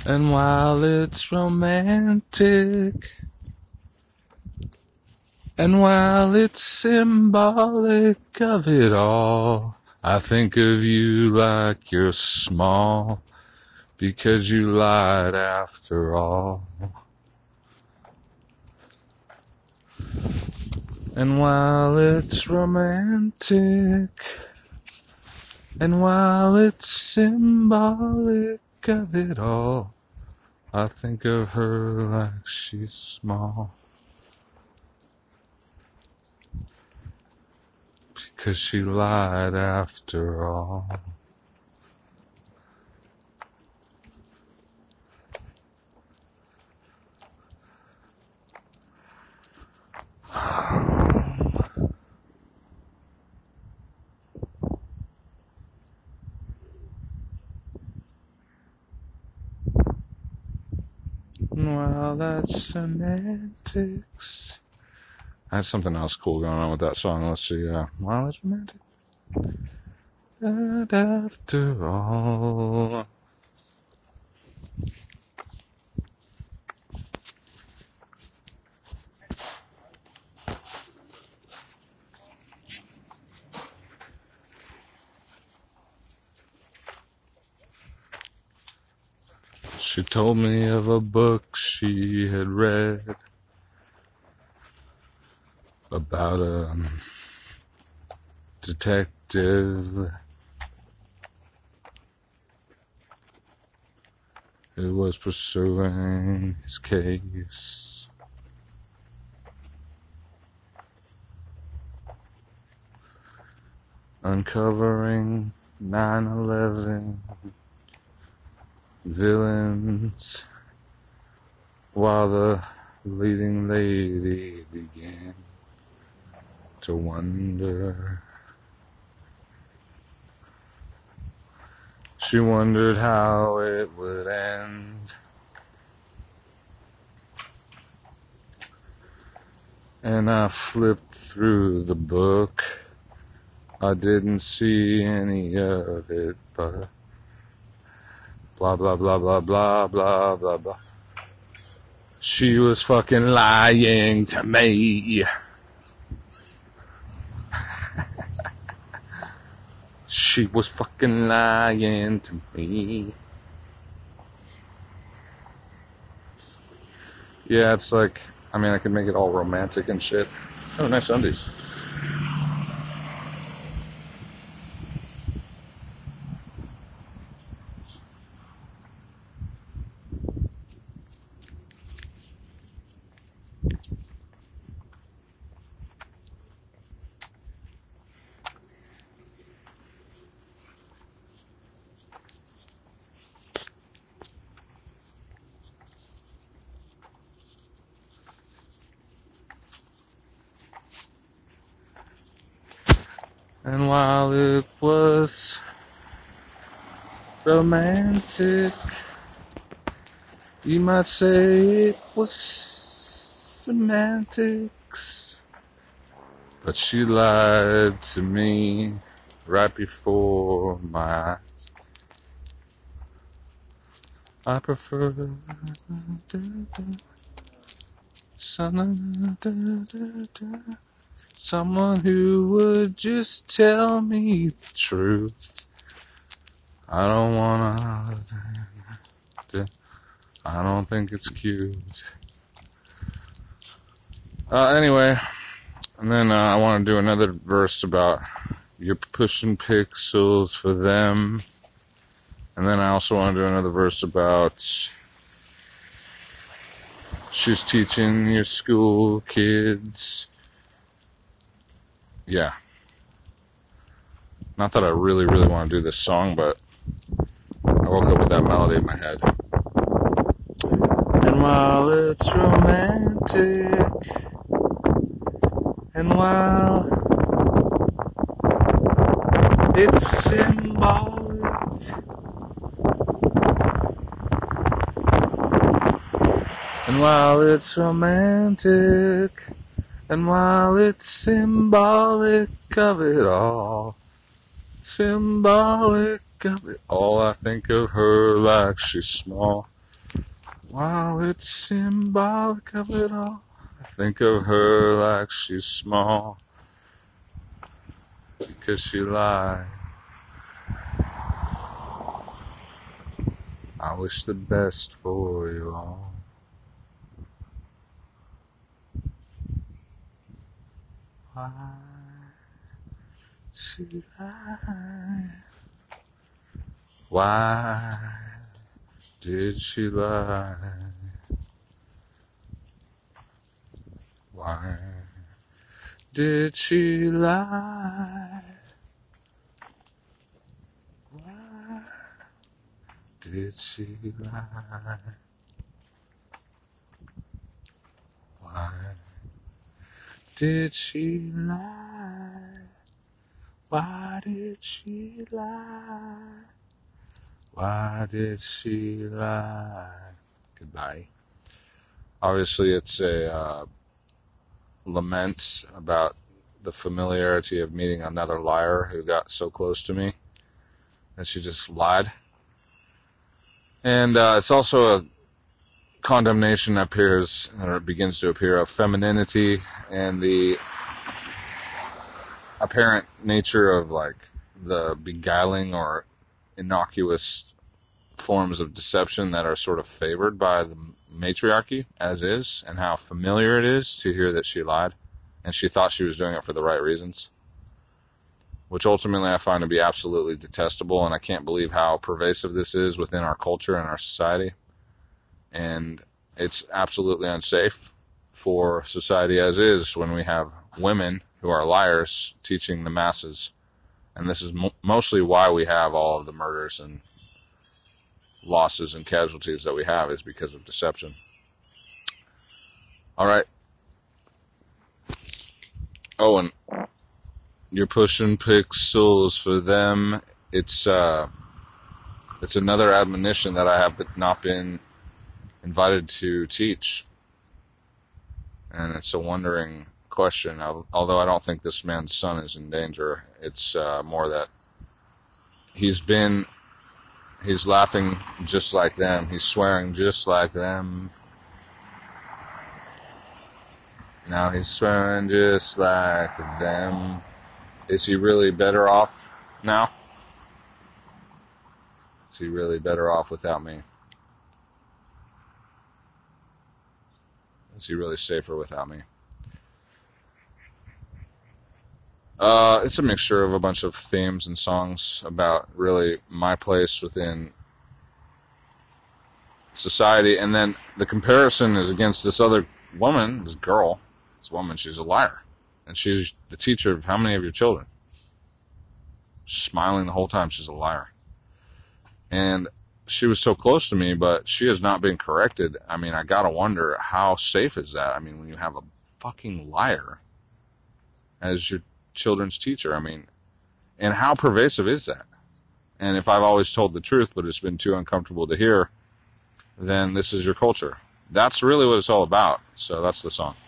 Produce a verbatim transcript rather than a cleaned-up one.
And while it's romantic, and while it's symbolic of it all, I think of you like you're small, because you lied after all. And while it's romantic, and while it's symbolic of it all, I think of her like she's small, because she lied after all. Well, that's semantics. I had something else cool going on with that song. Let's see. Uh, well, it's romantic. And after all. She told me of a book she had read about a detective who was pursuing his case. Uncovering nine eleven villains while the leading lady began to wonder. She wondered how it would end. And I flipped through the book. I didn't see any of it, but blah, blah, blah, blah, blah, blah, blah, blah. She was fucking lying to me. She was fucking lying to me. Yeah, it's like, I mean, I could make it all romantic and shit. Oh, nice undies. And while it was romantic, you might say it was semantics. But she lied to me right before my eyes. I prefer someone who would just tell me the truth. I don't wanna, I don't think it's cute. Uh, anyway, and then uh, I want to do another verse about you're pushing pixels for them. And then I also want to do another verse about she's teaching your school kids. Yeah. Not that I really, really want to do this song, but I woke up with that melody in my head. And while it's romantic, and while it's symbolic, and while it's romantic, and while it's symbolic of it all, symbolic of it all, I think of her like she's small, Wow, it's symbolic of it all. I think of her like she's small because she lied. I wish the best for you all. Why she lied? Why did she lie? Why did she lie? Why did she lie? Why did she lie? Why did she lie? Why did she lie? Goodbye. Obviously, it's a uh, lament about the familiarity of meeting another liar who got so close to me that she just lied. And uh, it's also a condemnation appears, or begins to appear, of femininity and the apparent nature of like the beguiling or innocuous forms of deception that are sort of favored by the matriarchy as is, and how familiar it is to hear that she lied and she thought she was doing it for the right reasons, which ultimately I find to be absolutely detestable. And I can't believe how pervasive this is within our culture and our society. And it's absolutely unsafe for society as is when we have women who are liars teaching the masses. And this is mo- mostly why we have all of the murders and losses and casualties that we have, is because of deception. All right. Oh, and you're pushing pixels for them. It's uh, it's another admonition that I have not been invited to teach, and it's a wondering question. Although I don't think this man's son is in danger, it's uh, more that he's been, he's laughing just like them, he's swearing just like them. Now he's swearing just like them. Is he really better off now? Is he really better off without me? Is he really safer without me? Uh, it's a mixture of a bunch of themes and songs about really my place within society, and then the comparison is against this other woman, this girl, this woman. She's a liar, and she's the teacher of how many of your children? Smiling the whole time. She's a liar, and she was so close to me, but she has not been corrected. I mean, I gotta wonder, how safe is that? I mean, when you have a fucking liar as your children's teacher, I mean, and how pervasive is that? And if I've always told the truth, but it's been too uncomfortable to hear, then this is your culture. That's really what it's all about. So that's the song.